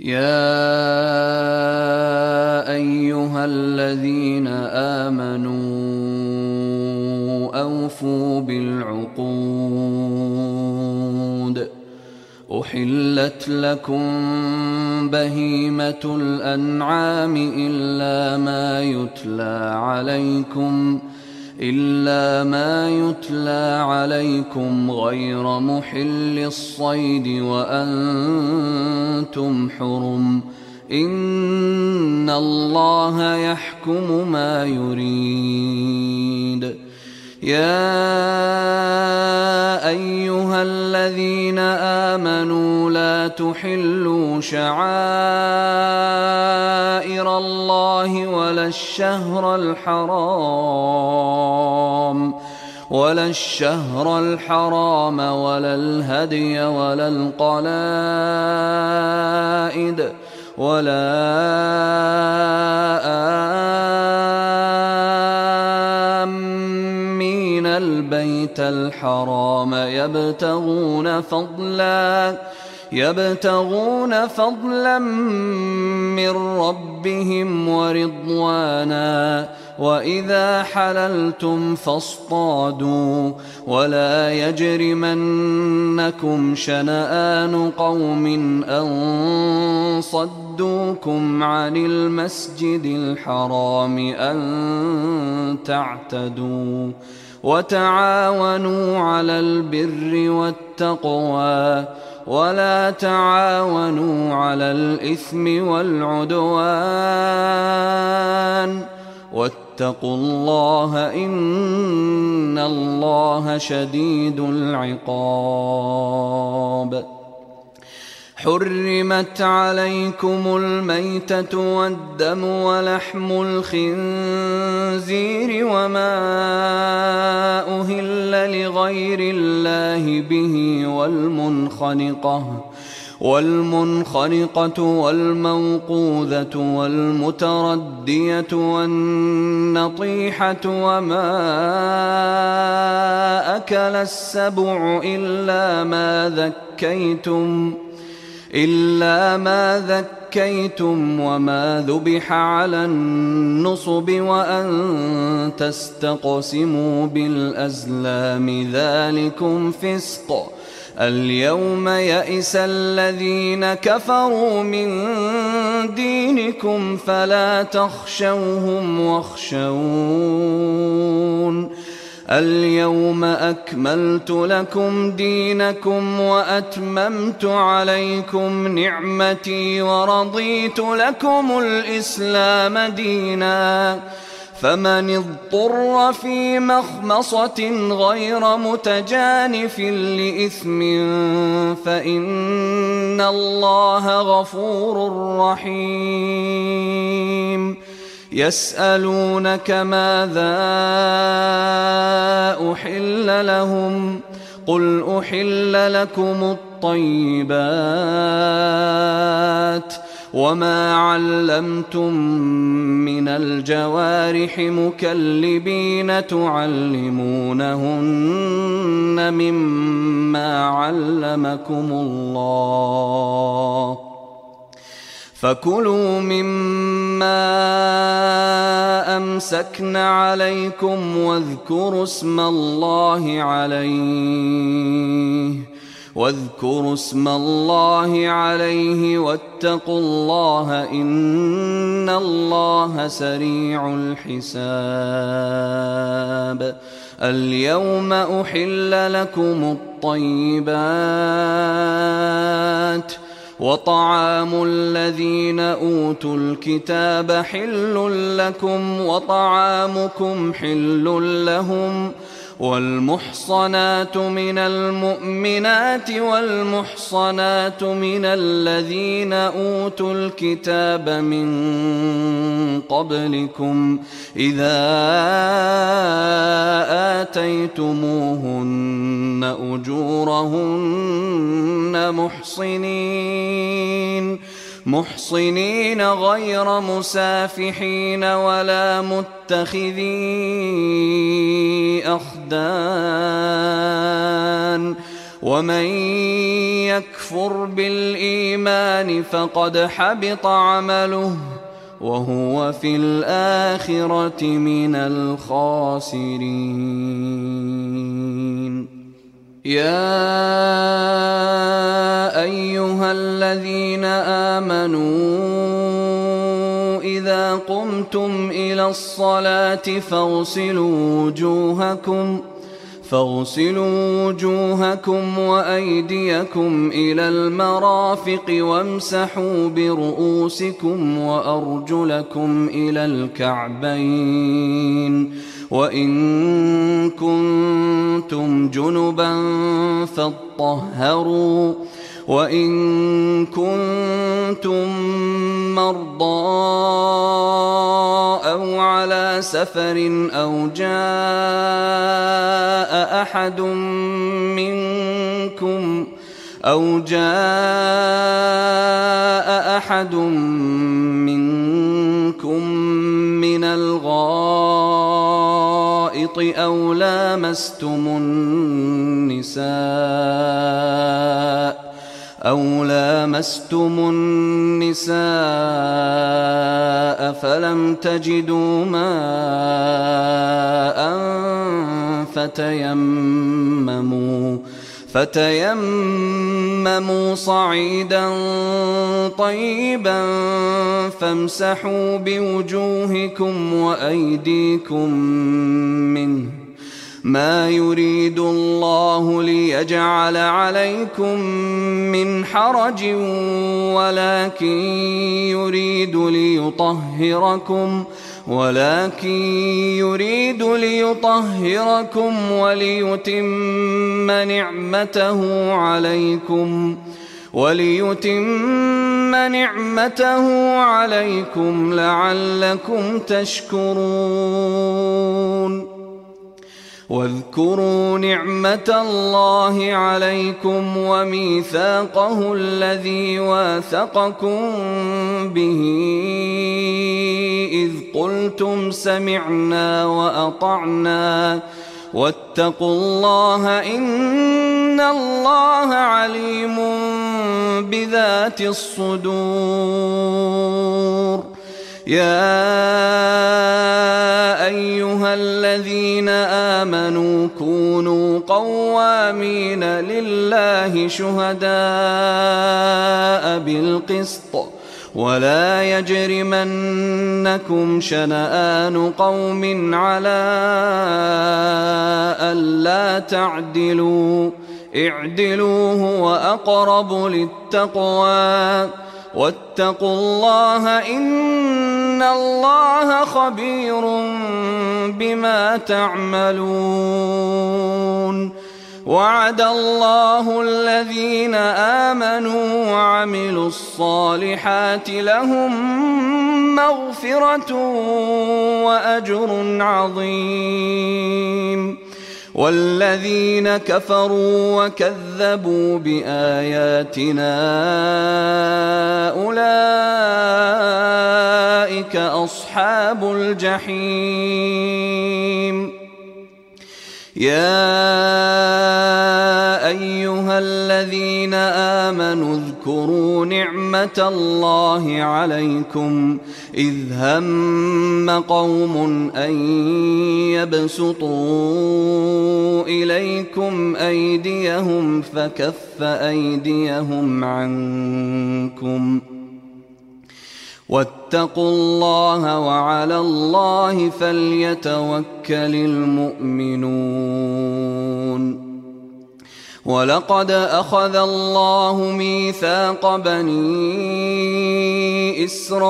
يا أيها الذين آمنوا أوفوا بالعقود. أحلت لكم بهيمة الأنعام إلا ما يتلى عليكم غير محل الصيد وأنتم حرم. إن الله يحكم ما يريد. يا أيها الذين آمنوا لا تحلوا شعائر الله ولا الشهر الحرام ولا الهدي ولا القلائد ولا آمين البيت الحرام يبتغون فضلا من ربهم ورضوانا. وإذا حللتم فاصطادوا ولا يجرمنكم شنآن قوم أن صدوكم عن المسجد الحرام أن تعتدوا. وتعاونوا على البر والتقوى ولا تعاونوا على الإثم والعدوان. واتقوا الله إن الله شديد العقاب. حرمت عليكم الميتة والدم ولحم الخنزير وما أهل لغير الله به والمنخنقة والموقوذة والمتردية والنطيحة وما أكل السبع إلا ما ذكيتم وما ذبح على النصب وأن تستقسموا بالأزلام ذلكم فسق. اليوم يئس الذين كفروا من دينكم فلا تخشوهم واخشون. اليوم أكملت لكم دينكم وأتممت عليكم نعمتي ورضيت لكم الإسلام دينا. فمن اضطر في مخمصة غير متجانف لإثم فإن الله غفور رحيم. يسألونك ماذا أحل لهم قل أحل لكم الطيبات وما علمتم من الجوارح مكلبين تعلمونهن مما علمكم الله فكلوا مما أمسكن عليكم واذكروا اسم الله عليه واتقوا الله إن الله سريع الحساب. اليوم أحل لكم الطيبات وطعام الذين أوتوا الكتاب حل لكم وطعامكم حل لهم. والمحصنات من المؤمنات والمحصنات من الذين أوتوا الكتاب من قبلكم إذا آتيتموهن أجورهن محصنين غير مسافحين ولا متخذي أخدان ومن يكفر بالإيمان فقد حبط عمله وهو في الآخرة من الخاسرين. يا أيها الذين آمنوا إذا قمتم إلى الصلاة فاغسلوا وجوهكم وأيديكم إلى المرافق وامسحوا برؤوسكم وأرجلكم إلى الكعبين، وإن كنتم جنبا فاطهروا، وإن كنتم مرضى أو على سفر أو جاء أحد منكم من الغائط أو لامستم النساء فلم تجدوا ماء فتيمموا صعيدا طيبا فامسحوا بوجوهكم وأيديكم منه، ما يريد الله ليجعل عليكم من حرج ولكن يريد ليطهركم وليتم نعمته عليكم لعلكم تشكرون. واذكروا نعمة الله عليكم وميثاقه الذي واثقكم به إذ قلتم سمعنا وأطعنا واتقوا الله إن الله عليم بذات الصدور. يا أيها الذين آمنوا كونوا قوامين لله شهداء بالقسط ولا يجرمنكم شنآن قوم على ألا تعدلوا، اعدلوا هو أقرب للتقوى، واتقوا الله إن الله خبير بما تعملون. وعد الله الذين آمنوا وعملوا الصالحات لهم مغفرة وأجر عظيم، والذين كفروا وكذبوا بآياتنا أولئك أصحاب الجحيم. يا أيها الذين آمنوا اذكروا نعمة الله عليكم إذ هم قوم أن يبسطوا إليكم أيديهم فكف أيديهم عنكم، واتقوا الله وعلى الله فليتوكل المؤمنون. ولقد أخذ الله ميثاق بني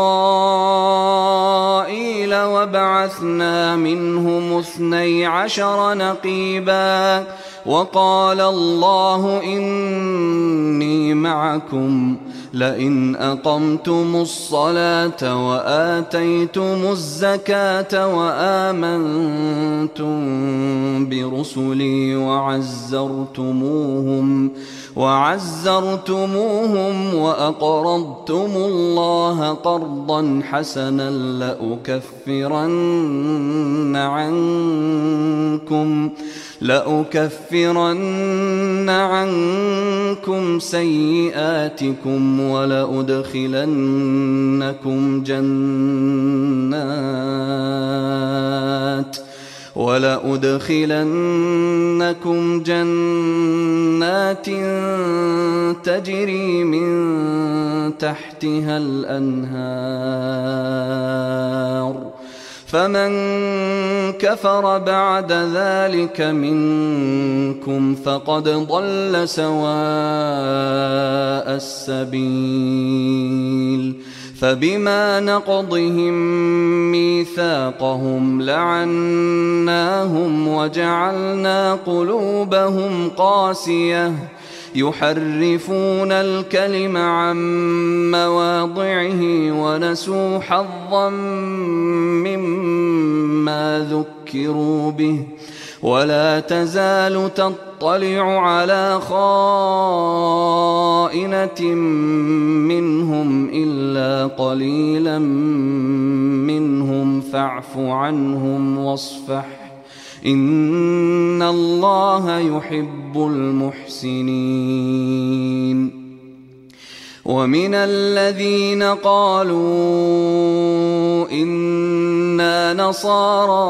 إسرائيل وبعثنا منهم 12 نقيبا، وقال الله إني معكم لئن أقمتم الصلاة وآتيتم الزكاة وآمنتم برسلي وعزرتموهم وأقرضتم الله قرضا حسنا لأكفرن عنكم سيئاتكم ولأدخلنكم جنات تجري من تحتها الأنهار فمن كفر بعد ذلك منكم فقد ضل سواء السبيل فبما نقضهم ميثاقهم لعناهم وجعلنا قلوبهم قاسية يحرفون الكلم عن مواضعه ونسوا حظا مما ذكروا به ولا تزال تطلع على خائنة منهم إلا قليلا منهم فاعف عنهم واصفح إن الله يحب المحسنين. ومن الذين قالوا إنا نصارى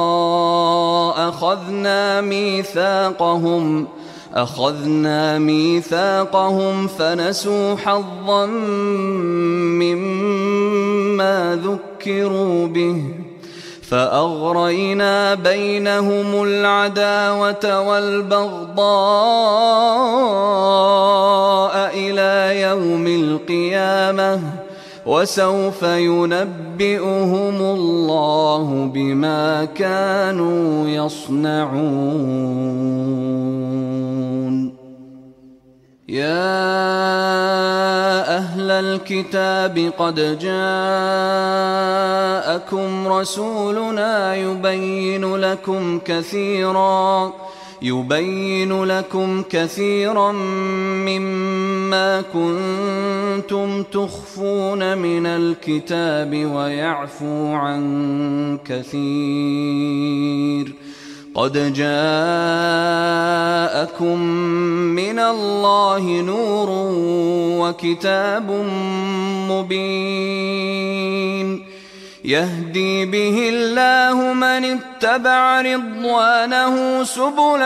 أخذنا ميثاقهم فنسوا حظا مما ذكروا به فأغرينا بينهم العداوة والبغضاء إلى يوم القيامة وسوف ينبئهم الله بما كانوا يصنعون. يا أهل الكتاب قد جاءكم رسولنا يبين لكم كثيرا مما كنتم تخفون من الكتاب ويعفو عن كثير. قد جاءكم من الله نور وكتاب مبين يهدي به الله من اتبع رضوانه سبل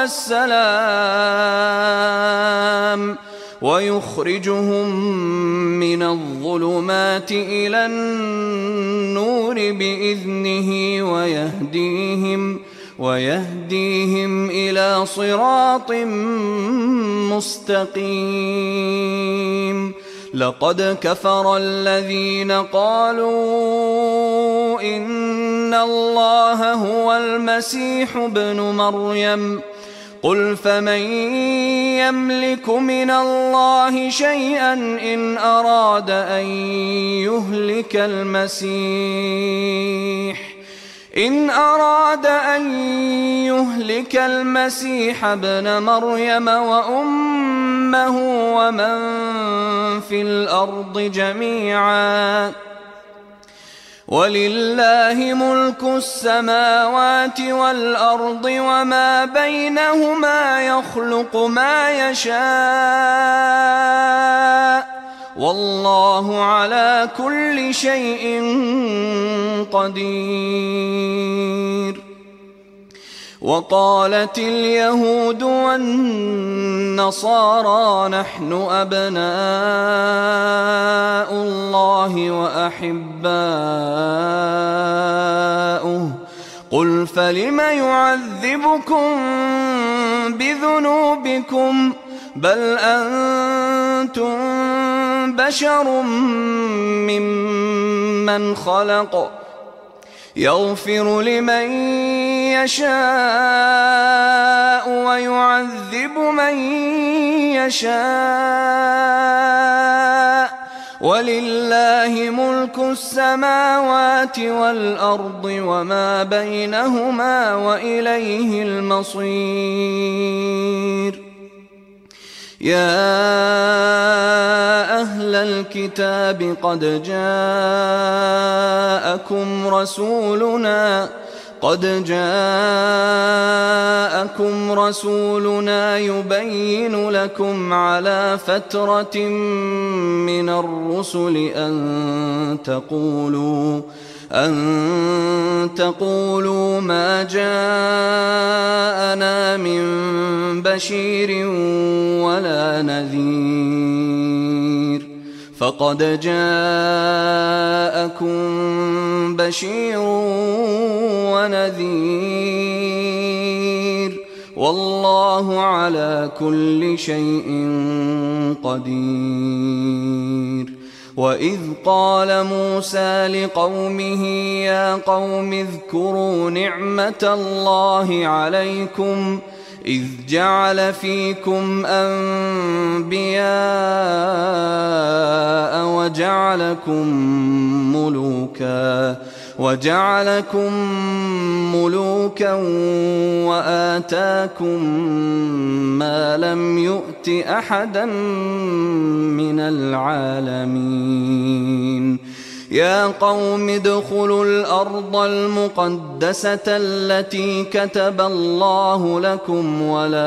السلام ويخرجهم من الظلمات إلى النور بإذنه ويهديهم إلى صراط مستقيم. لقد كفر الذين قالوا إن الله هو المسيح ابن مريم قل فمن يملك من الله شيئا إن أراد أن يهلك المسيح ابن مريم وأمه ومن في الأرض جميعا ولله ملك السماوات والأرض وما بينهما يخلق ما يشاء والله على كل شيء قدير. وقالت اليهود والنصارى نحن أبناء الله وأحباؤه قل فلم يعذبكم بذنوبكم بل أنتم بشر ممن خلق يغفر لمن يشاء ويعذب من يشاء ولله ملك السماوات والأرض وما بينهما وإليه المصير. يا أهل الكتاب قد جاءكم قد جاءكم رسولنا يبين لكم على فترة من الرسل أن تقولوا ما جاءنا من بشير ولا نذير، فقد جاءكم بشير ونذير، والله على كل شيء قدير. وإذ قال موسى لقومه يا قوم اذكروا نعمة الله عليكم إذ جعل فيكم أنبياء وجعلكم ملوكا وآتاكم ما لم يؤت أحدا من العالمين. يا قوم ادخلوا الأرض المقدسة التي كتب الله لكم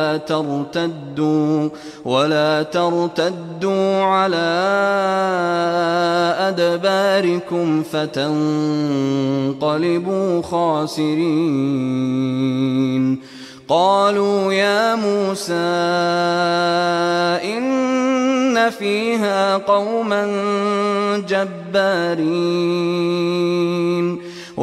ولا ترتدوا على أدباركم فتنقلبوا خاسرين. قالوا يا موسى إن فيها قوما جبارين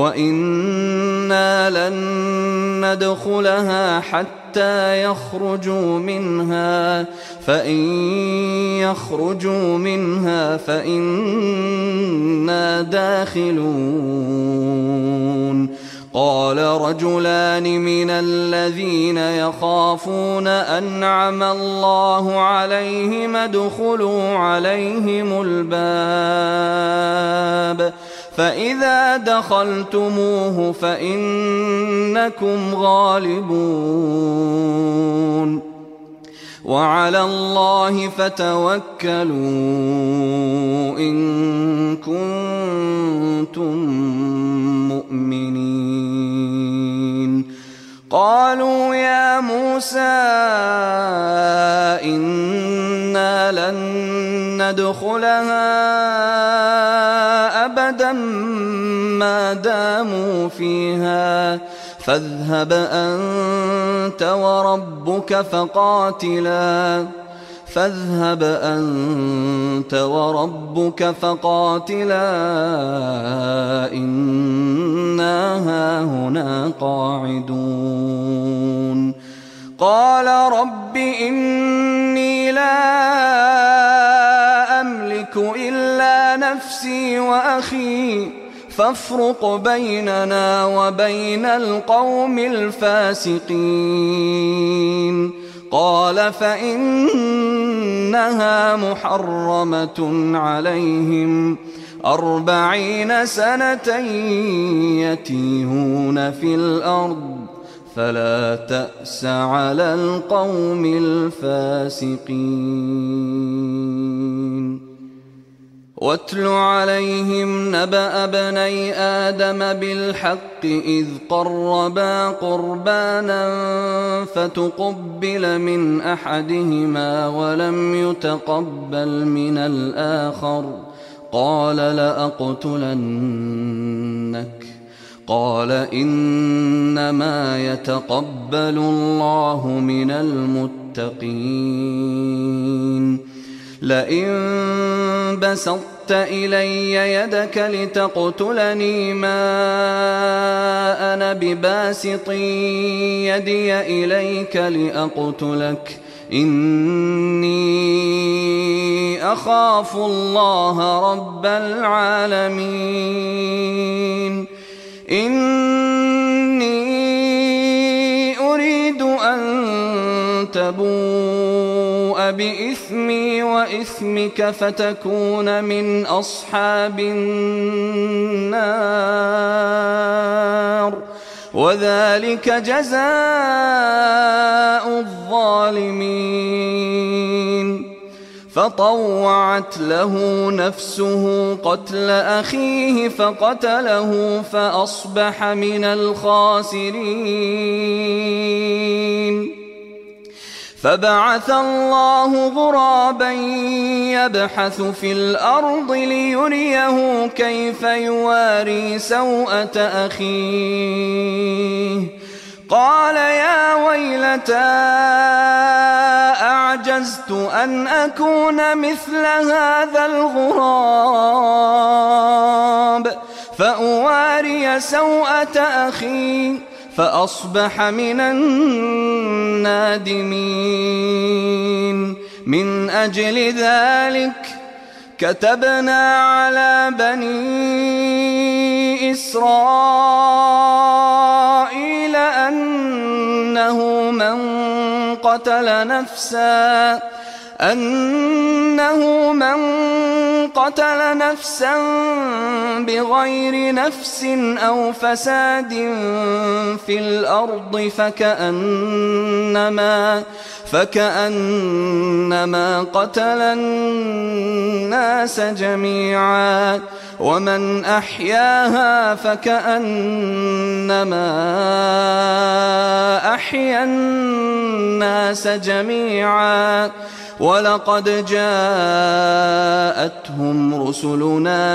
وإنا لن ندخلها حتى يخرجوا منها فإن يخرجوا منها فإنا داخلون. قال رجلان من الذين يخافون أنعم الله عليهم ادخلوا عليهم الباب فإذا دخلتموه فإنكم غالبون وعلى الله فتوكلوا إن كنتم مؤمنين. قالوا يا موسى إنا لن ندخلها أبدا ما داموا فيها فاذهب أنت وربك فقاتلا إنا هاهنا قاعدون. قال رب إني لا أملك إلا نفسي وأخي فافرق بيننا وبين القوم الفاسقين. قال فإنها محرمة عليهم 40 سنة يتيهون في الأرض فلا تأس على القوم الفاسقين. واتل عليهم نبأ بني آدم بالحق إذ قربا قربانا فتقبل من أحدهما ولم يتقبل من الآخر قال لأقتلنك قال إنما يتقبل الله من المتقين. لئن بسطت إلي يدك لتقتلني ما أنا بباسط يدي إليك لأقتلك إني أخاف الله رب العالمين. إني أريد أن تبوء بإثمي وإثمك فتكون من أصحاب النار وذلك جزاء الظالمين. فطوعت له نفسه قتل أخيه فقتله فأصبح من الخاسرين. فبعث الله غرابا يبحث في الأرض ليريه كيف يواري سوءة أخيه قال يا ويلتى أعجزت أن أكون مثل هذا الغراب فأواري سوءة أخي فأصبح من النادمين. من أجل ذلك كتبنا على بني إسرائيل أنه من قتل نفسا بغير نفس أو فساد في الأرض فكأنما قتل الناس جميعا ومن أحياها فكأنما أحيا الناس جميعا. ولقد جاءتهم رسلنا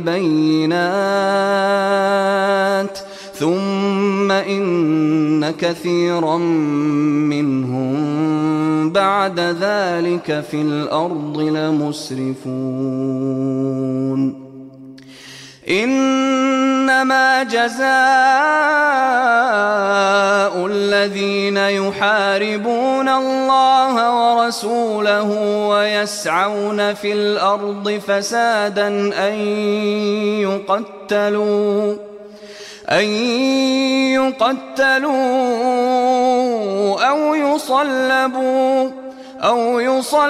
بالبينات ثم إن كثيرا منهم بعد ذلك في الأرض لمسرفون. إنما جزاء الذين يحاربون الله ورسوله ويسعون في الأرض فسادا أن يقتلوا أو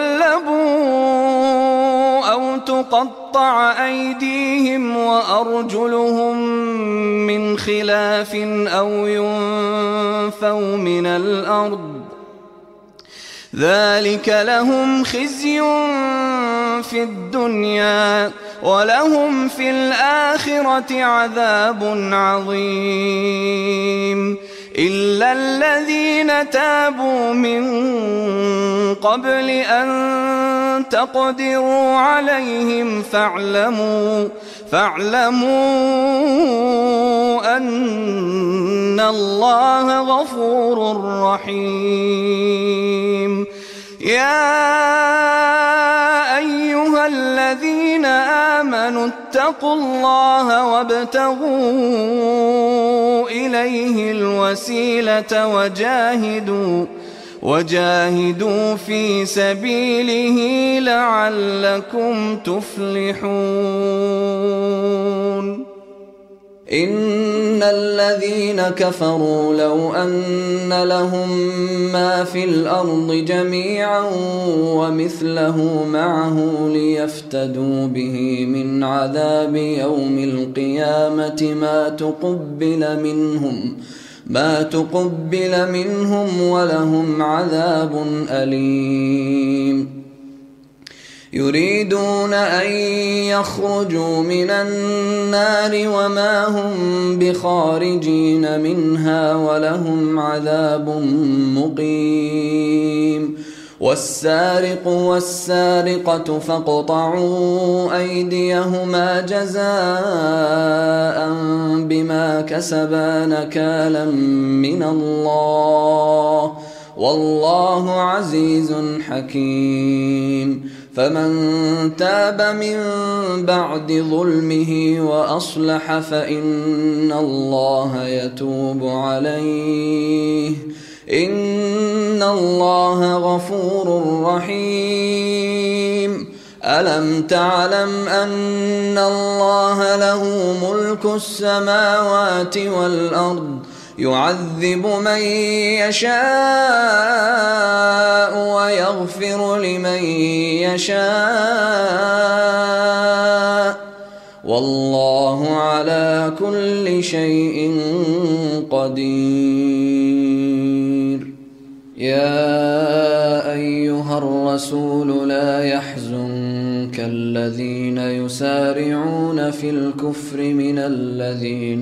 يصلبوا أو تقطع أيديهم وأرجلهم من خلاف أو ينفوا من الأرض ذلك لهم خزي في الدنيا ولهم في الآخرة عذاب عظيم. إلا الذين تابوا من قبل أن تقدروا عليهم فاعلموا أن الله غفور رحيم. يا أيها الذين آمنوا اتقوا الله وابتغوا إليه الوسيلة وجاهدوا في سبيله لعلكم تفلحون. إن الذين كفروا لو أن لهم ما في الأرض جميعا ومثله معه ليفتدوا به من عذاب يوم القيامة ما تقبل منهم ولهم عذاب أليم. يريدون أن يخرجوا من النار وما هم بخارجين منها ولهم عذاب مقيم. والسارق والسارقة فاقطعوا أيديهما جزاء بما كسبا نكالا من الله والله عزيز حكيم. فمن تاب من بعد ظلمه وأصلح فإن الله يتوب عليه إن الله غفور رحيم. ألم تعلم أن الله له ملك السماوات والأرض يعذب من يشاء ويغفر لمن يشاء والله على كل شيء قدير. يا أيها الرسول لا يحزنك الذين يسارعون في الكفر من الذين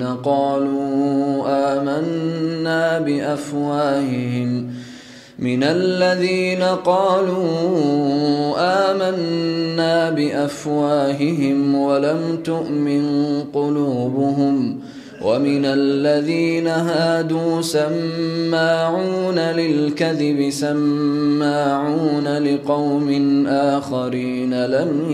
قالوا آمنا بأفواههم ولم تؤمن قلوبهم ومن الذين هادوا سماعون للكذب سماعون لقوم آخرين لم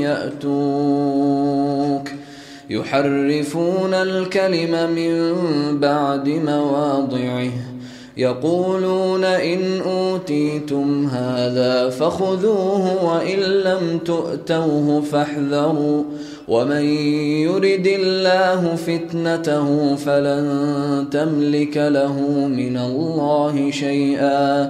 يأتوك يحرفون الكلم من بعد مواضعه يقولون إن أوتيتم هذا فخذوه وإن لم تؤتوه فاحذروا ومن يرد الله فتنته فلن تملك له من الله شيئا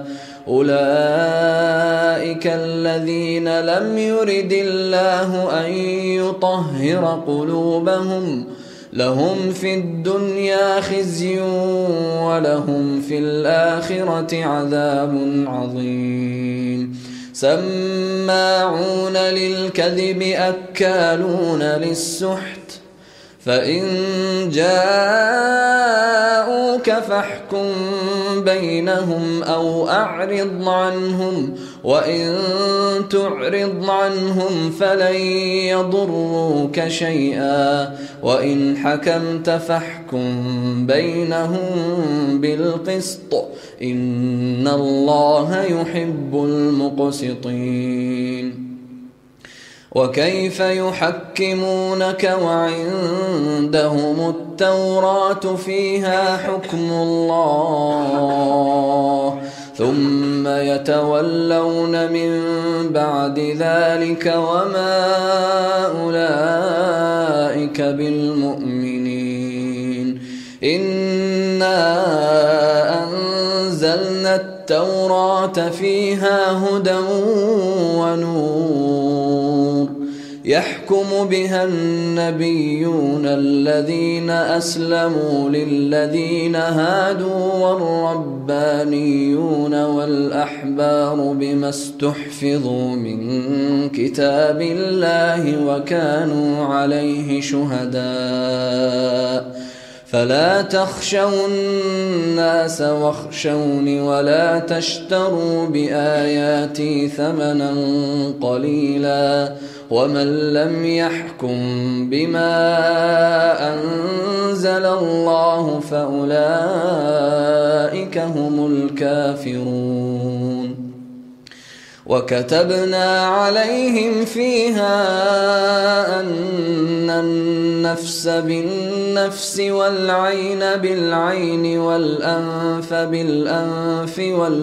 أولئك الذين لم يرد الله أن يطهر قلوبهم لهم في الدنيا خزي ولهم في الآخرة عذاب عظيم سماعون للكذب أكالون للسحت فإن جاءوك فاحكم بينهم أو أعرض عنهم وإن تعرض عنهم فلن يضروك شيئا وإن حكمت فاحكم بينهم بالقسط إن الله يحب المقسطين وكيف يحكمونك وعندهم التوراة فيها حكم الله ثم يتولون من بعد ذلك وما أولئك بالمؤمنين إنا أنزلنا التوراة فيها هدى ونور يحكم بها النبيون الذين أسلموا للذين هادوا والربانيون والأحبار بما استحفظوا من كتاب الله وكانوا عليه شهداء فلا تخشوا الناس واخشوني ولا تشتروا بآياتي ثمنا قليلا ومن لم يحكم بما أنزل الله فأولئك هم الكافرون وكتبنا عليهم فيها أن النفس بالنفس والعين بالعين والأنف بالأنف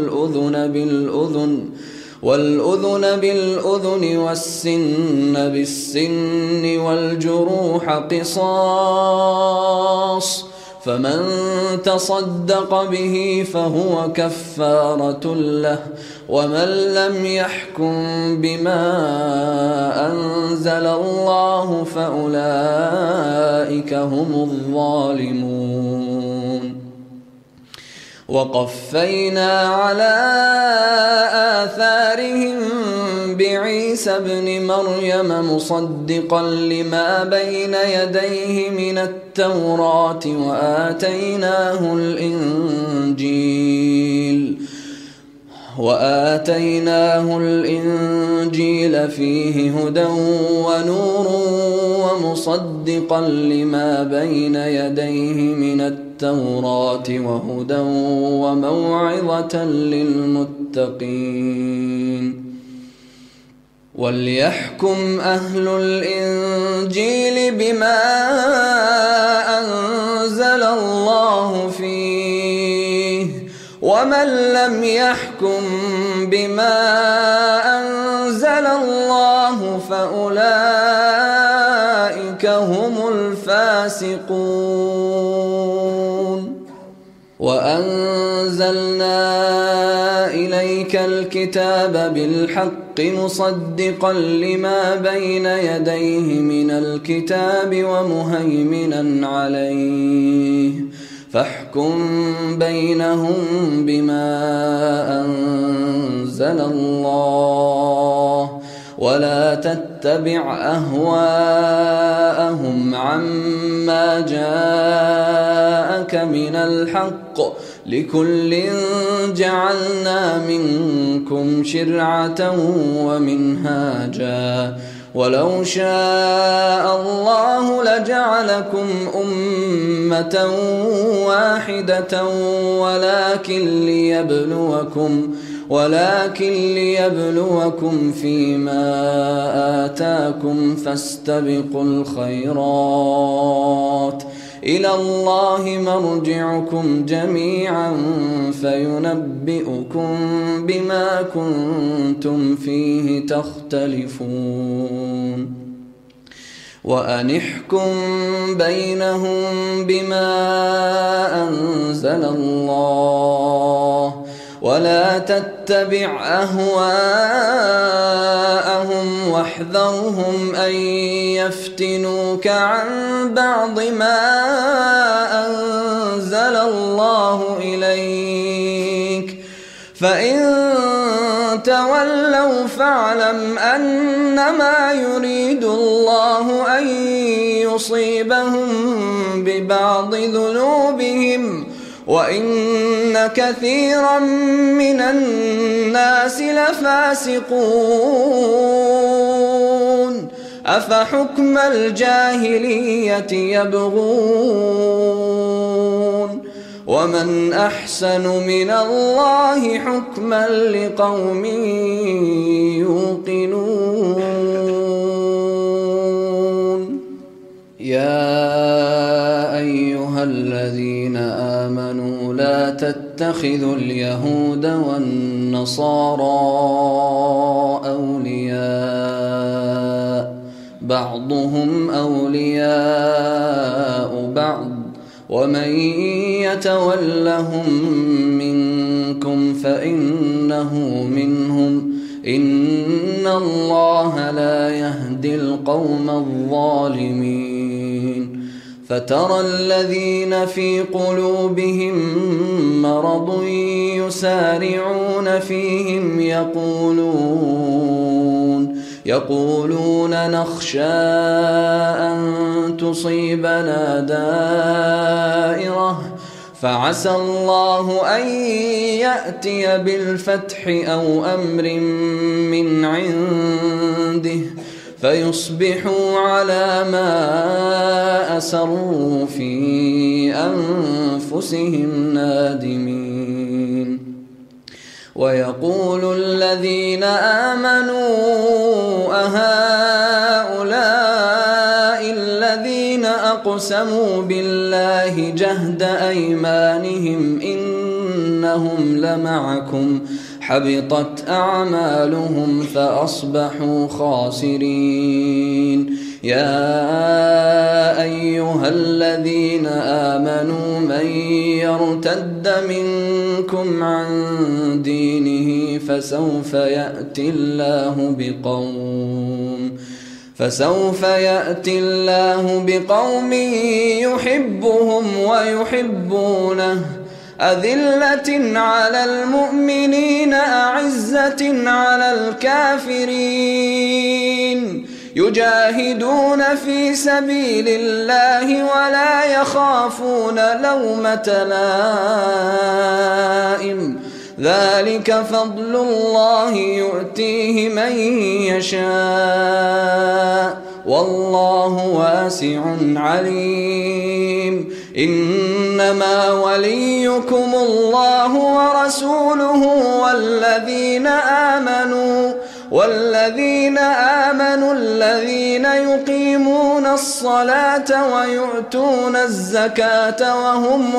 والأذن بالأذن والسن بالسن والجروح قصاص فمن تصدق به فهو كفارة له ومن لم يحكم بما أنزل الله فأولئك هم الظالمون وقفينا على آثارهم بعيسى ابن مريم مصدقا لما بين يديه من التوراة وآتيناه الإنجيل فيه هدى ونور ومصدقا لما بين يديه من التوراة وهدى وموعظة للمتقين وليحكم أهل الإنجيل بما أنزل الله فيه ومن لم يحكم بما أنزل الله فأولئك هم الفاسقون وأنزلنا إليك الكتاب بالحق مصدقا لما بين يديه من الكتاب ومهيمنا عليه فاحكم بينهم بما أنزل الله ولا تتبع أهواءهم عما جاءك من الحق لكل جعلنا منكم شرعة ومنهاجا ولو شاء الله لجعلكم أمة واحدة ولكن ليبلوكم فيما آتاكم فاستبقوا الخيرات إلى الله مرجعكم جميعا فينبئكم بما كنتم فيه تختلفون وأن احكم بينهم بما أنزل الله ولا تتبع أهواءهم واحذرهم أن يفتنوك عن بعض ما أنزل الله إليك فإن تولوا فاعلم أنما يريد الله أن يصيبهم ببعض ذنوبهم وإن كثيرا من الناس لفاسقون أفحكم الجاهلية يبغون ومن أحسن من الله حكما لقوم يوقنون يا أيها الذين آمنوا لا تتخذوا اليهود والنصارى أولياء بعضهم أولياء بعض ومن يتولهم منكم فإنه منهم إن الله لا يهدي القوم الظالمين فترى الذين في قلوبهم مرض يسارعون فيهم يقولون نخشى أن تصيبنا دائرة فعسى الله أن يأتي بالفتح أو أمر من عنده فيصبحوا على ما أسروا في أنفسهم نادمين ويقول الذين آمنوا أهؤلاء الذين أقسموا بالله جهد أيمانهم إنهم لمعكم حبطت أعمالهم فأصبحوا خاسرين يا أيها الذين آمنوا من يرتد منكم عن دينه فسوف يأتي الله بقوم يحبهم ويحبونه أذلة على المؤمنين أعزة على الكافرين يجاهدون في سبيل الله ولا يخافون لومة لائم ذلك فضل الله يؤتيه من يشاء والله واسع عليم إنما وليكم الله ورسوله والذين آمنوا الذين يقيمون الصلاة ويؤتون الزكاة وهم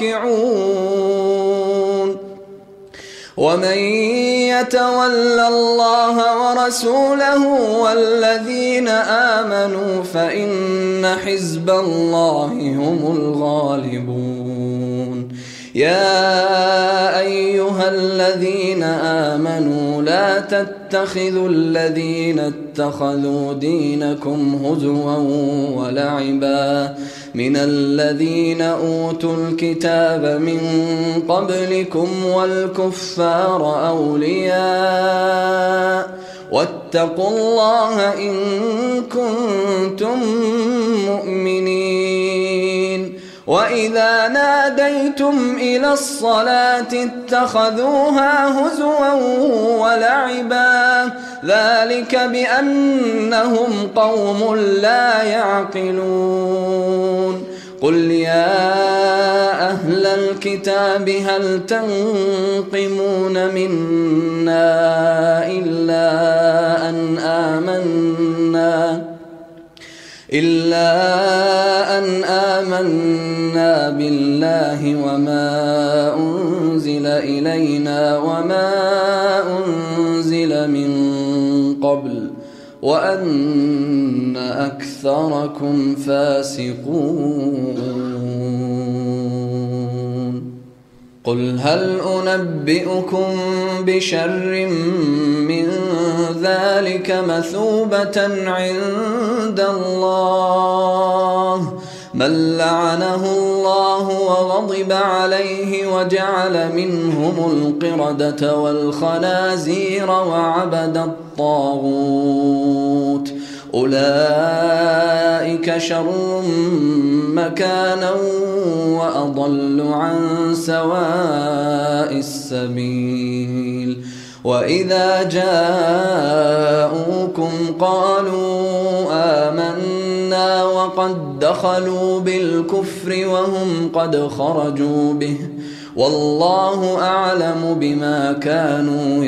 راكعون ومن يتول الله ورسوله والذين آمنوا فإن حزب الله هم الغالبون يا أيها الذين آمنوا لا تتخذوا الذين اتخذوا دينكم هزوا ولعبا من الذين أوتوا الكتاب من قبلكم والكفار أولياء واتقوا الله إن كنتم مؤمنين. وإذا ناديتم إلى الصلاة اتخذوها هزوا ولعبا ذلك بأنهم قوم لا يعقلون. قل يا أهل الكتاب هل تنقمون منا إلا أن آمنا بالله وما أنزل إلينا وما أنزل من قبل وأن أكثركم فاسقون. قل هل أنبئكم بشر من ذلك مثوبة عند الله من لعنه الله وغضب عليه وجعل منهم القردة والخنازير وعبد الطاغوت أولئك شر مكانا وأضل عن سواء السبيل. وإذا جاءوكم قالوا آمنا وقد دخلوا بالكفر وهم قد خرجوا به والله أعلم بما كانوا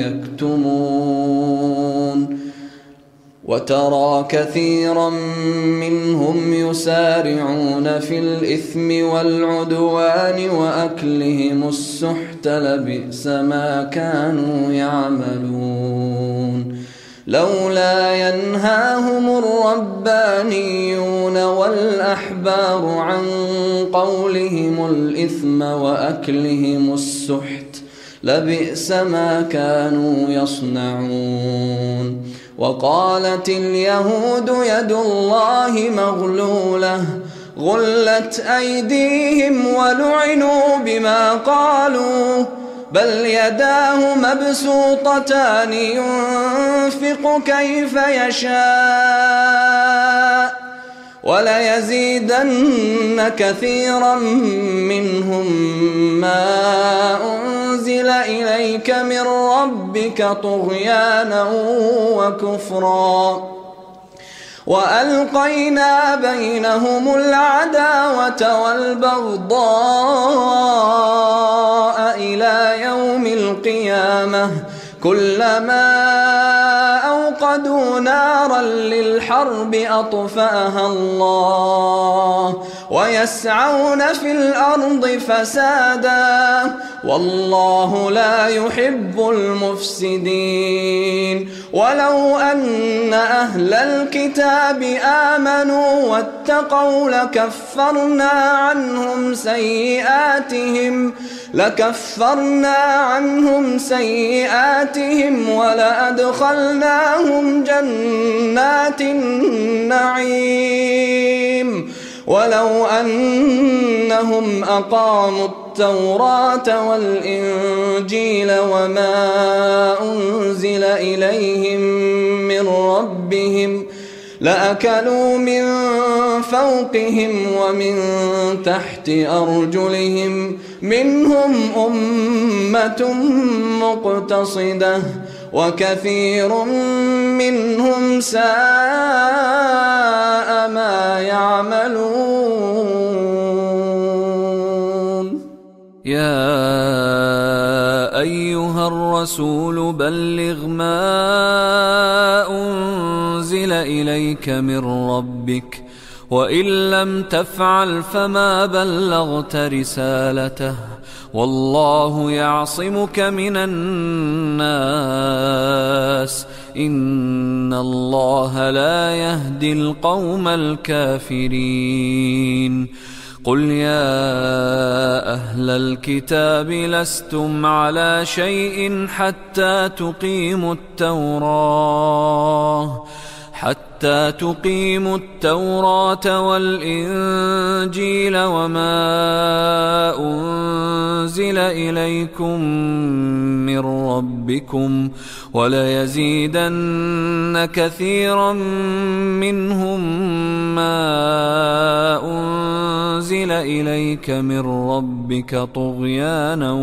يكتمون. وترى كثيرا منهم يسارعون في الإثم والعدوان وأكلهم السحت لبئس ما كانوا يعملون. لولا ينهاهم الربانيون والأحبار عن قولهم الإثم وأكلهم السحت لبئس ما كانوا يصنعون. وقالت اليهود يد الله مغلولة غلت أيديهم ولعنوا بما قالوا بل يداه مبسوطتان ينفق كيف يشاء وليزيدن كثيرا منهم ما أنزل إليك من ربك طغيانا وكفرا. وألقينا بينهم العداوة والبغضاء إلى يوم القيامة كلما أوقدوا نارا للحرب أطفأها الله ويسعون في الأرض فسادا والله لا يحب المفسدين. ولو أن أهل الكتاب آمنوا واتقوا لكفرنا عنهم سيئاتهم ولأدخلناهم جنات النعيم. ولو أنهم أقاموا التوراة والإنجيل وما أنزل إليهم من ربهم لأكلوا من فوقهم ومن تحت أرجلهم منهم أمة مقتصدة وكثير منهم ساء ما يعملون. يا أيها الرسول بلغ ما أنزل إليك من ربك وإن لم تفعل فما بلغت رسالته والله يعصمك من الناس إن الله لا يهدي القوم الكافرين. قل يا أهل الكتاب لستم على شيء حتى حتى تقيموا التوراة والإنجيل وما أنزل إليكم من ربكم وليزيدن كثيرا منهم ما أنزل إليك من ربك طغيانا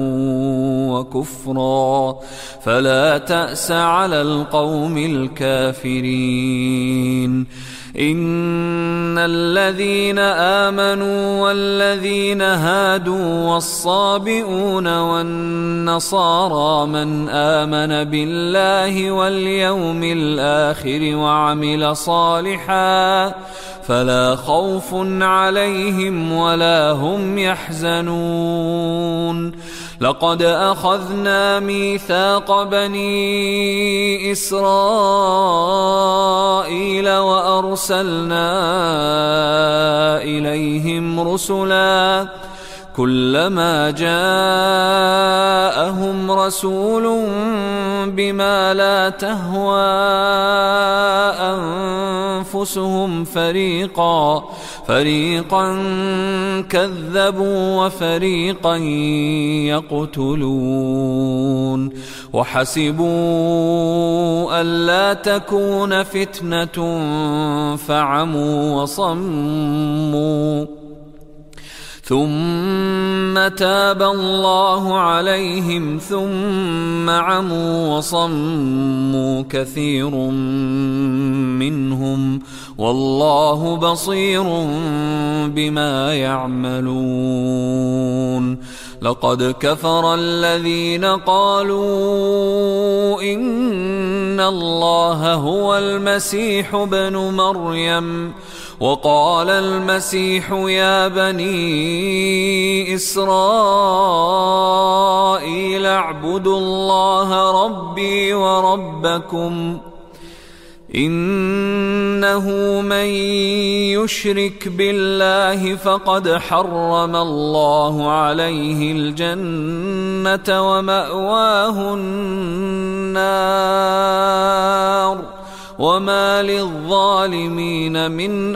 وكفرا فلا تأس على القوم الكافرين. إن الذين آمنوا والذين هادوا والصابئون والنصارى من آمن بالله واليوم الآخر وعمل صالحا فلا خوف عليهم ولا هم يحزنون. لقد أخذنا ميثاق بني إسرائيل وأرسلنا إليهم رسلا كلما جاءهم رسول بما لا تهوى أنفسهم فريقا كذبوا وفريقا يقتلون. وحسبوا ألا تكون فتنة فعموا وصموا ثم تاب الله عليهم ثم عموا وصموا كثير منهم والله بصير بما يعملون. لقد كفر الذين قالوا إن الله هو المسيح ابن مريم وقال المسيح يا بني إسرائيل اعبدوا الله ربي وربكم إنه من يشرك بالله فقد حرم الله عليه الجنة ومأواه النار وما للظالمين من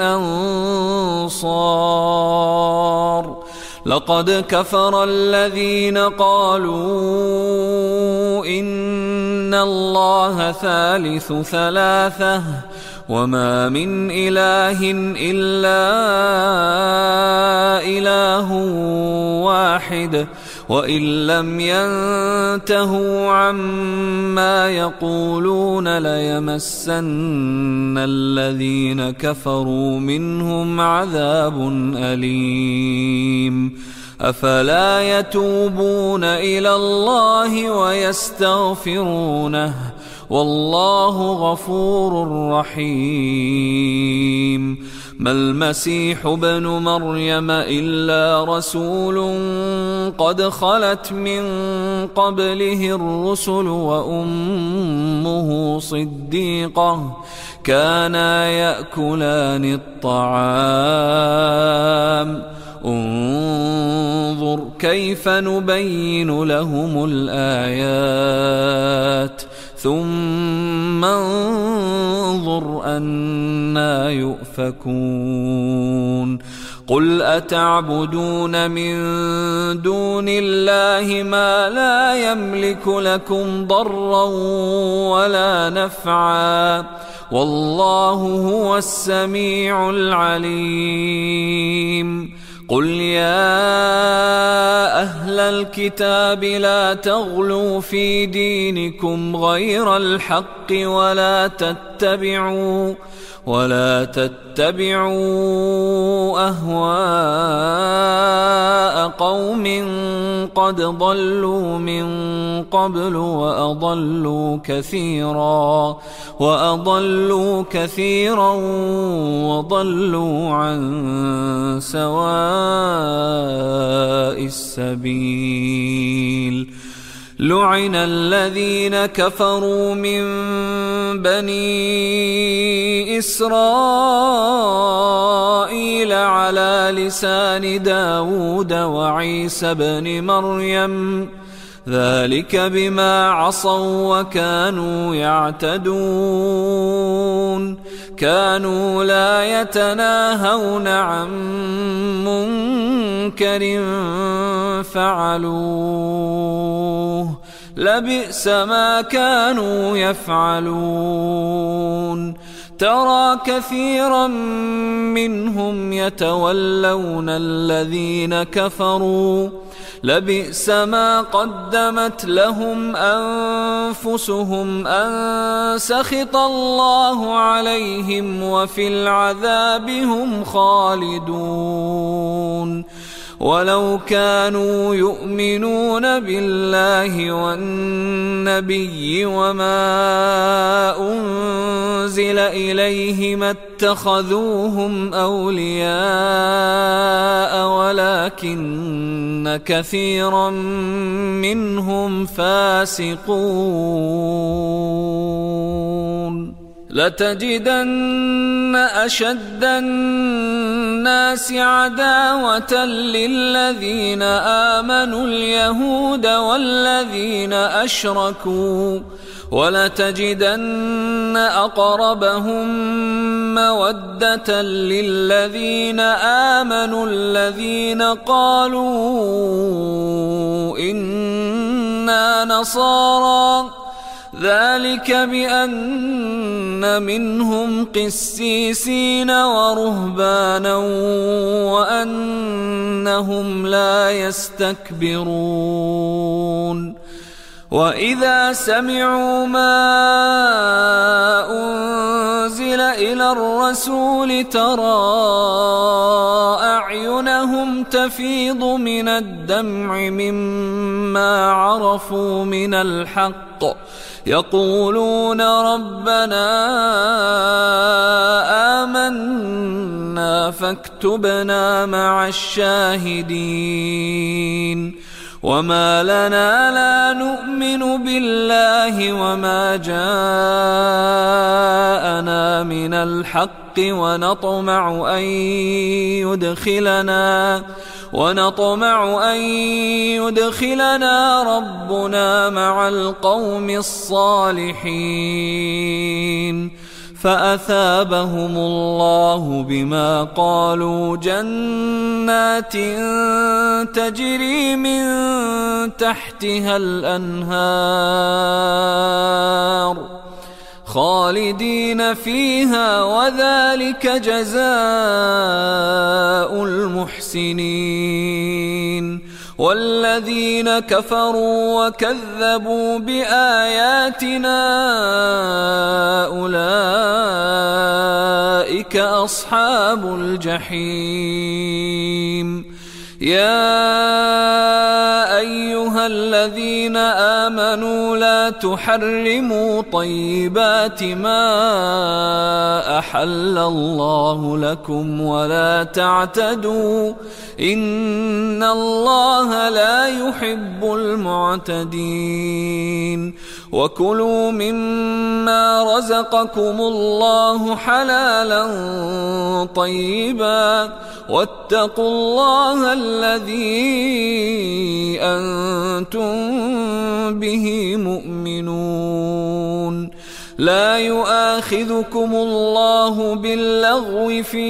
أنصار. لقد كفر الذين قالوا إن الله ثالث ثلاثة وما من إله إلا إله واحد وإن لم ينتهوا عما يقولون ليمسن الذين كفروا منهم عذاب أليم. أفلا يتوبون إلى الله ويستغفرونه والله غفور رحيم. ما المسيح ابن مريم إلا رسول قد خلت من قبله الرسل وأمه صديقة كانا يأكلان الطعام انظر كيف نبين لهم الآيات ثم انظر أنى يؤفكون. قل أتعبدون من دون الله ما لا يملك لكم ضرا ولا نفعا والله هو السميع العليم. قل يا أهل الكتاب لا تغلوا في دينكم غير الحق ولا تتبعوا أهواء قوم قد ضلوا من قبل وأضلوا كثيرا وضلوا عن سواء السبيل. لعن الذين كفروا من بني إسرائيل على لسان داود وعيسى بن مريم ذلك بما عصوا وكانوا يعتدون كانوا لا يتناهون عن منكر فعلوه لبئس ما كانوا يفعلون ترى كثيرا منهم يتولون الذين كفروا لبئس ما قدمت لهم أنفسهم أن سخط الله عليهم وفي العذاب هم خالدون ولو كانوا يؤمنون بالله والنبي وما أنزل إليه ما اتخذوهم أولياء ولكن كثيرا منهم فاسقون لتجدن أشد الناس عداوة للذين آمنوا اليهود والذين أشركوا ولتجدن أقربهم مودة للذين آمنوا الذين قالوا إنا نصارى ذلك بأن منهم قسيسين ورهبانا وأنهم لا يستكبرون وإذا سمعوا ما أنزل إلى الرسول ترى أعينهم تفيض من الدمع مما عرفوا من الحق يقولون ربنا آمنا فاكتبنا مع الشاهدين وما لنا لا نؤمن بالله وما جاءنا من الحق ونطمع أن يدخلنا ربنا مع القوم الصالحين فأثابهم الله بما قالوا جنات تجري من تحتها الأنهار خالدين فيها وذلك جزاء المحسنين والذين كفروا وكذبوا بآياتنا أولئك أصحاب الجحيم يا أيها الذين آمنوا لا تحرموا طيبات ما أحل الله لكم ولا تعتدوا إن الله لا يحب المعتدين وكلوا مما رزقكم الله حلالا طيبا واتقوا الله الذي أنتم به مؤمنون لا يؤاخذكم الله باللغو في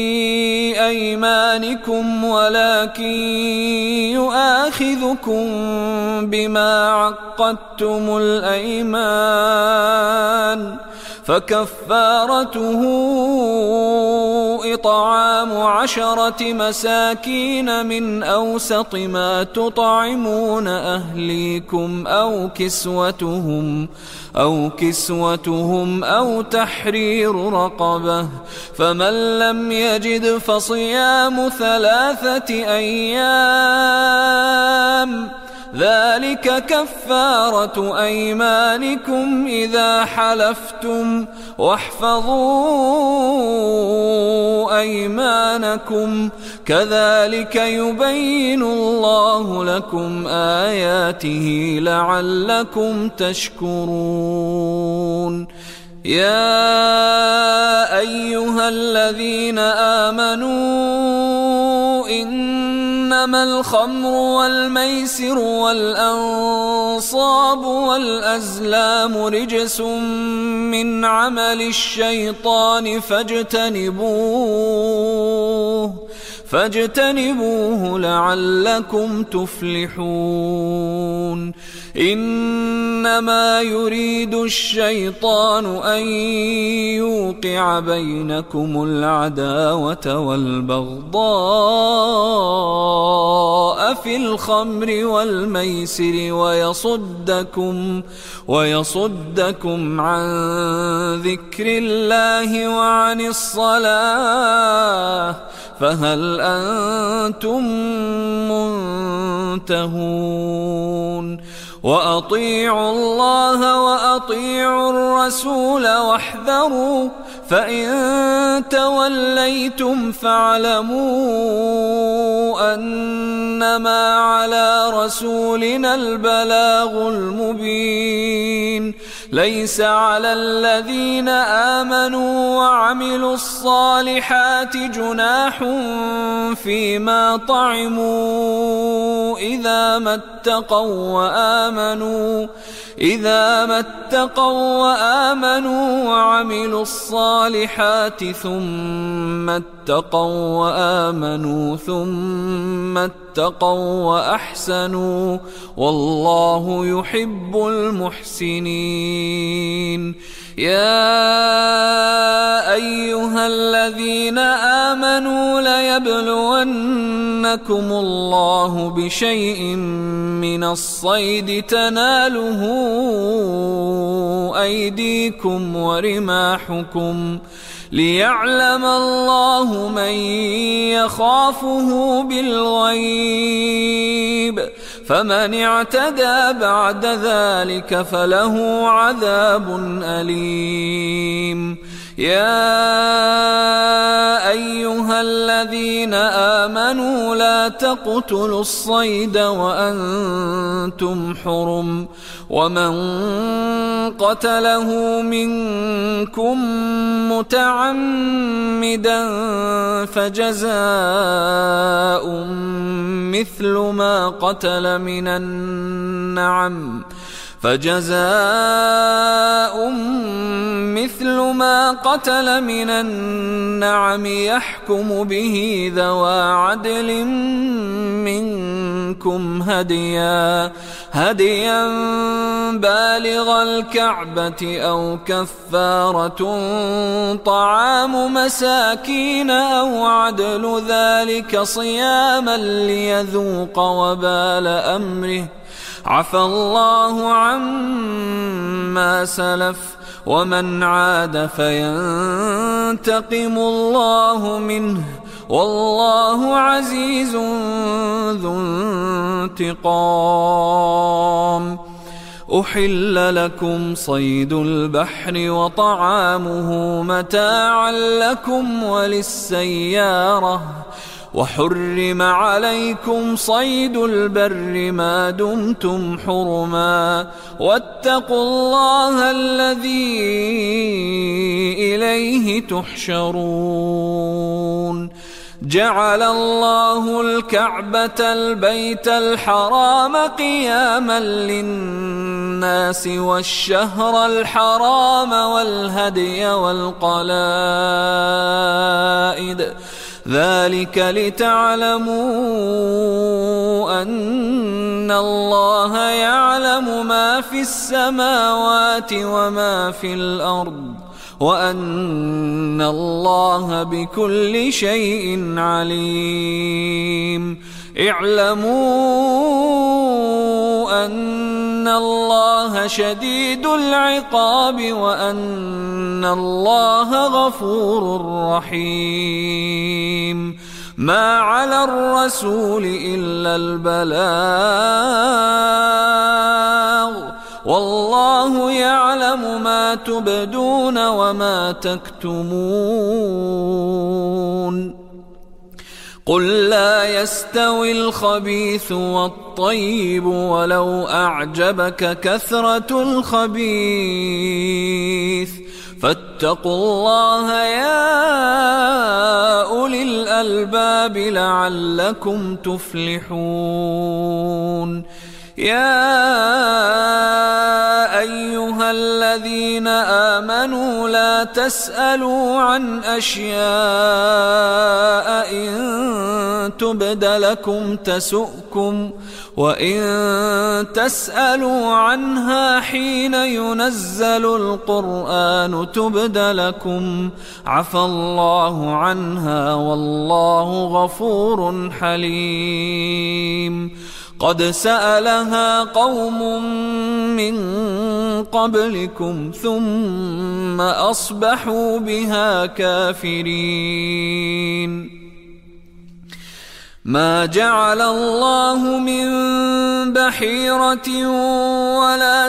أيمانكم ولكن يؤاخذكم بما عقدتم الأيمان فكفارته إطعام 10 مساكين من أوسط ما تطعمون أهليكم أو كسوتهم أو تحرير رقبة فمن لم يجد فصيام 3 أيام ذلك كفارة أيمانكم إذا حلفتم واحفظوا أيمانكم كذلك يبين الله لكم آياته لعلكم تشكرون يا أيها الذين آمنوا إن إنما الخمر والميسر والأنصاب والأزلام رجس من عمل الشيطان فاجتنبوه لعلكم تفلحون. إنما يريد الشيطان أن يوقع بينكم العداوة والبغضاء في الخمر والميسر ويصدكم عن ذكر الله وعن الصلاة فهل أنتم منتهون؟ وأطيعوا الله وأطيعوا الرسول واحذروا فإن توليتم فاعلموا أنما على رسولنا البلاغ المبين. ليس على الذين آمنوا وعملوا الصالحات جناح فيما طعموا إذا ما اتقوا وآمنوا وعملوا الصالحات ثم اتقوا وأحسنوا والله يحب المحسنين. يا أيها الذين آمنوا ليبلونكم الله بشيء من الصيد تناله أيديكم ورماحكم ليعلم الله من يخافه بالغيب فمن اعتدى بعد ذلك فله عذاب أليم. يا أيها الذين آمنوا لا تقتلوا الصيد وأنتم حرم ومن قتله منكم متعمدا فجزاء مثل ما قتل من النعم يحكم به ذوى عدل منكم هديا بالغ الكعبة أو كفارة طعام مساكين أو عدل ذلك صياما ليذوق وبال أمره عفى الله عما سلف ومن عاد فينتقم الله منه والله عزيز ذو انتقام. أحل لكم صيد البحر وطعامه متاعا لكم وللسيارة وحرم عليكم صيد البر ما دمتم حرما واتقوا الله الذي إليه تحشرون. جعل الله الكعبة البيت الحرام قياما للناس والشهر الحرام والهدي والقلائد ذلك لتعلموا أن الله يعلم ما في السماوات وما في الأرض وأن الله بكل شيء عليم. اعلموا أن الله شديد العقاب وأن الله غفور رحيم. ما على الرسول إلا البلاغ والله يعلم ما تبدون وما تكتمون. قل لا يستوي الخبيث والطيب ولو أعجبك كثرة الخبيث فاتقوا الله يا أولي الألباب لعلكم تفلحون. يا أيها الذين آمنوا لا تسألوا عن أشياء إن تبد لكم تسؤكم، وإن تسألوا عنها حين ينزل القرآن تبد لكم عفى الله عنها والله غفور حليم. قد سألها قوم من قبلكم ثم أصبحوا بها كافرين. ما جعل الله من بحيرة ولا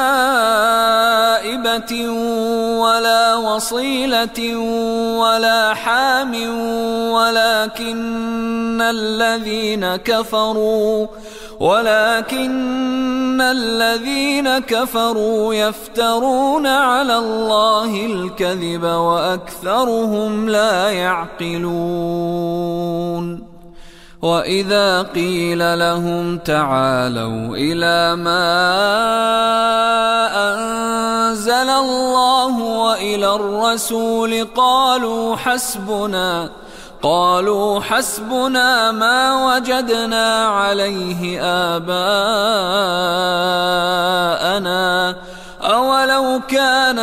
سائبة ولا وصيلة ولا حام ولكن الذين كفروا يفترون على الله الكذب وأكثرهم لا يعقلون. وإذا قيل لهم تعالوا إلى ما أنزل الله وإلى الرسول قالوا حسبنا ما وجدنا عليه آباءنا أولو كان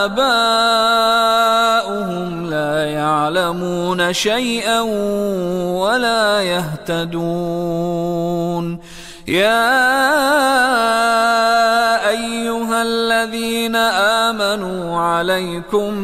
آباؤهم لا يعلمون شيئا ولا يهتدون. يا أيها الذين آمنوا عليكم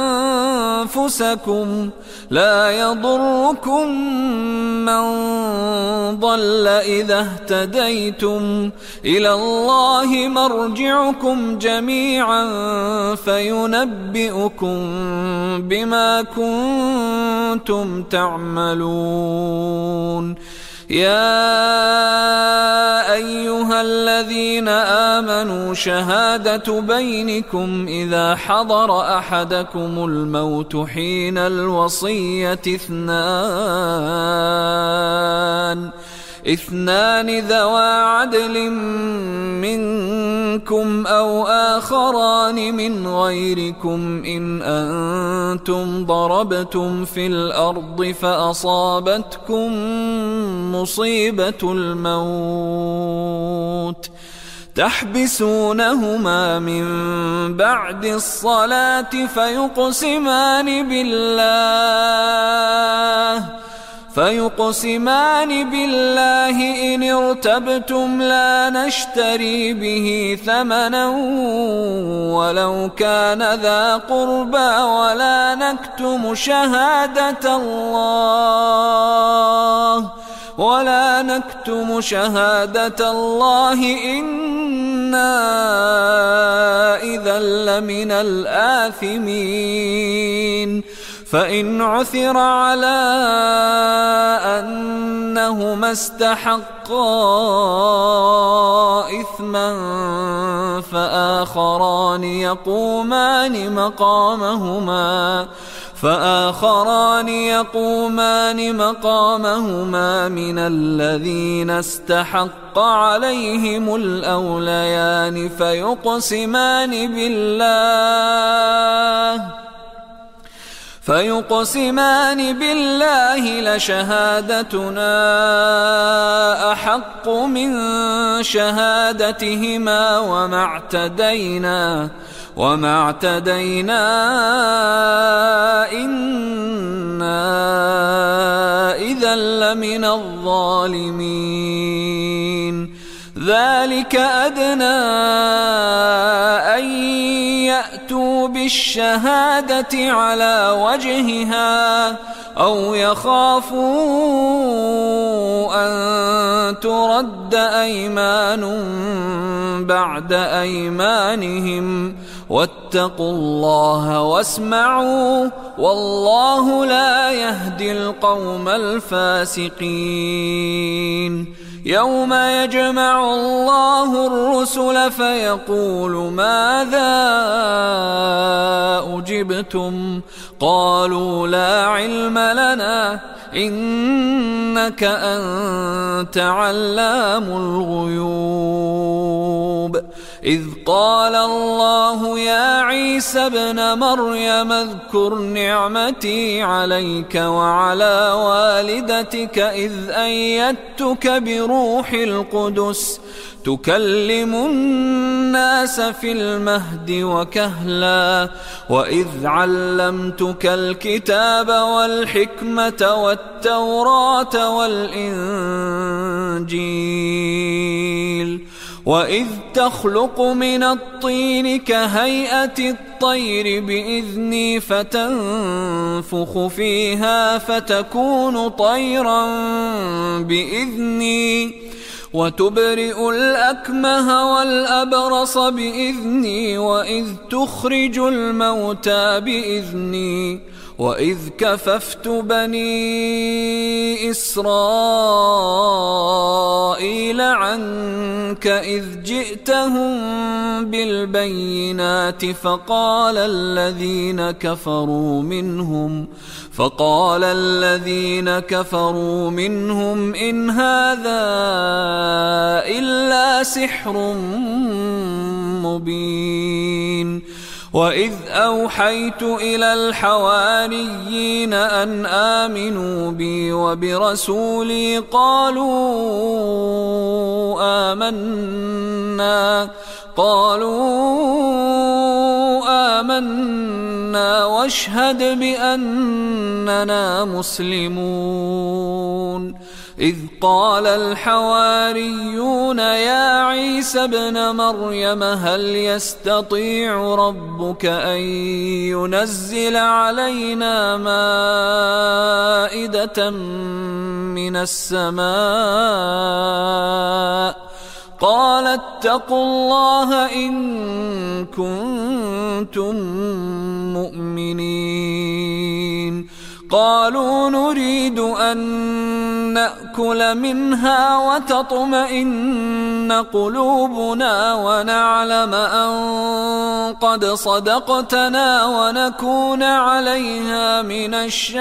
أنفسكم لا يضركم من ضل إذا اهتديتم إلى الله مرجعكم جميعا فينبئكم بما كنتم تعملون. يا أيها الذين آمنوا شهادة بينكم إذا حضر أحدكم الموت حين الوصية اثنان ذوى عدل منكم أو آخران من غيركم إن أنتم ضربتم في الأرض فأصابتكم مصيبة الموت تحبسونهما من بعد الصلاة فيقسمان بالله إن ارتبتم لا نشتري به ثمنا ولو كان ذا قربى ولا نكتم شهادة الله إنا إذا لمن الآثمين. فإن عثر على أنهما استحقا إثما فآخران يقومان مقامهما من الذين استحق عليهم الأوليان فيقسمان بالله لشهادتنا أحق من شهادتهما وما اعتدينا إنا إذا لمن الظالمين. ذلك أدنى أن يأتوا بالشهادة على وجهها أو يخافوا أن ترد أيمان بعد أيمانهم واتقوا الله واسمعوا والله لا يهدي القوم الفاسقين. يوم يجمع الله الرسل فيقول ماذا أجبتم قالوا لا علم لنا إنك أنت علام الغيوب. إذ قال الله يا عيسى ابن مريم اذكر نعمتي عليك وعلى والدتك إذ أيدتك بروح القدس تكلم الناس في المهد وكهلا وإذ علمتك الكتاب والحكمة والتوراة والإنجيل وإذ تخلق من الطين كهيئة الطير بإذني فتنفخ فيها فتكون طيرا بإذني وتبرئ الأكمه والأبرص بإذني وإذ تخرج الموتى بإذني وإذ كففت بني إسرائيل عنك إذ جئتهم بالبينات فقال الذين كفروا منهم إن هذا إلا سحر مبين. وإذ أوحيت إلى الحواريين أن آمنوا بي وبرسولي قالوا آمنا واشهد بأننا مسلمون. إذ قال الحواريون يا عيسى ابن مريم هل يستطيع ربك أن ينزل علينا مائدة من السماء قال اتقوا الله إن كنتم مؤمنين. قالوا نريد أن نأكل منها وتطمئن قلوبنا ونعلم أن قد صدقتنا ونكون عليها من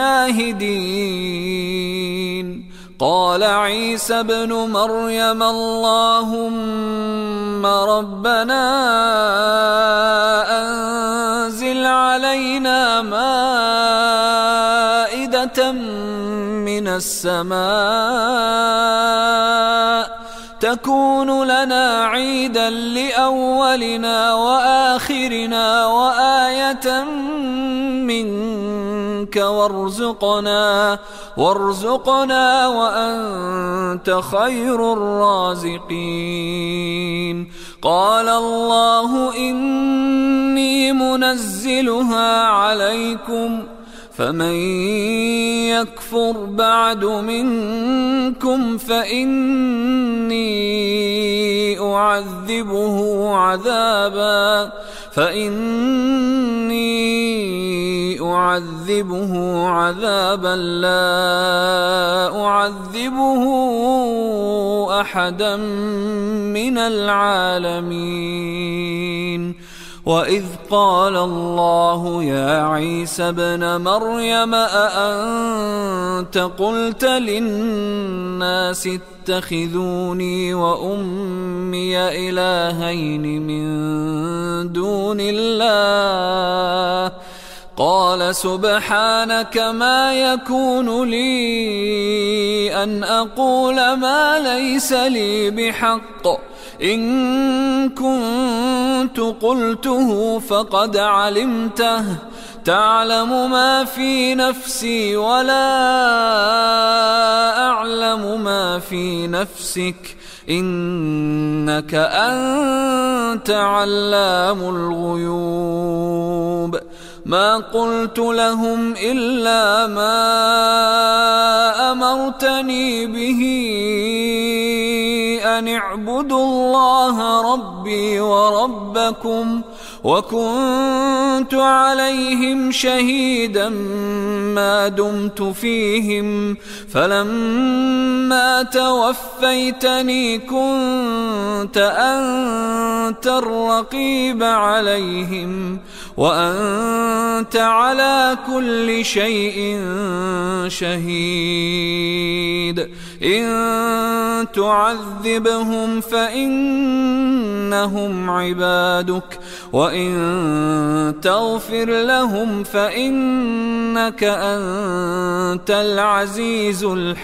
الشاهدين. قال عيسى ابن مريم اللهم ربنا أنزل علينا مائدة من السماء تكون لنا عيدا لأولنا وآخرنا وآية منك وارزقنا وأنت خير الرازقين. قال الله إني منزلها عليكم فمن يكفر بعد منكم فإني أعذبه عذابا لا أعذبه أحدا من العالمين. وإذ قال الله يا عيسى ابن مريم أأنت قلت للناس اتخذوني وأمي إلهين من دون الله قال سبحانك ما يكون لي أن أقول ما ليس لي بحق إن كنت قلته فقد علمته تعلم ما في نفسي ولا أعلم ما في نفسك إنك أنت علام الغيوب. ما قلت لهم إلا ما أمرتني به أن اعبدوا الله ربي وربكم وكنت عليهم شهيدا ما دمت فيهم فلما توفيتني كنت أنت الرقيب عليهم وأنت على كل شيء شهيد إن تعذبهم فإنهم عبادك وإن تغفر لهم فإنك أنت العزيز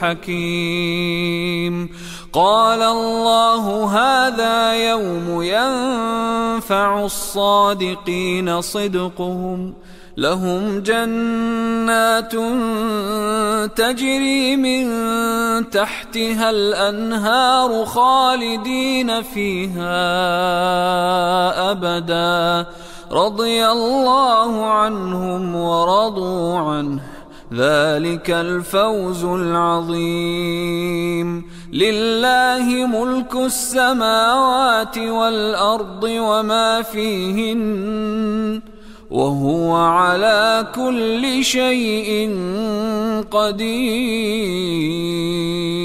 الحكيم قال الله هذا يوم ينفع الصادقين صدقهم لهم جنات تجري من تحتها الأنهار خالدين فيها أبدا رضي الله عنهم ورضوا عنه ذلك الفوز العظيم لله ملك السماوات والأرض وما فيهن وهو على كل شيء قدير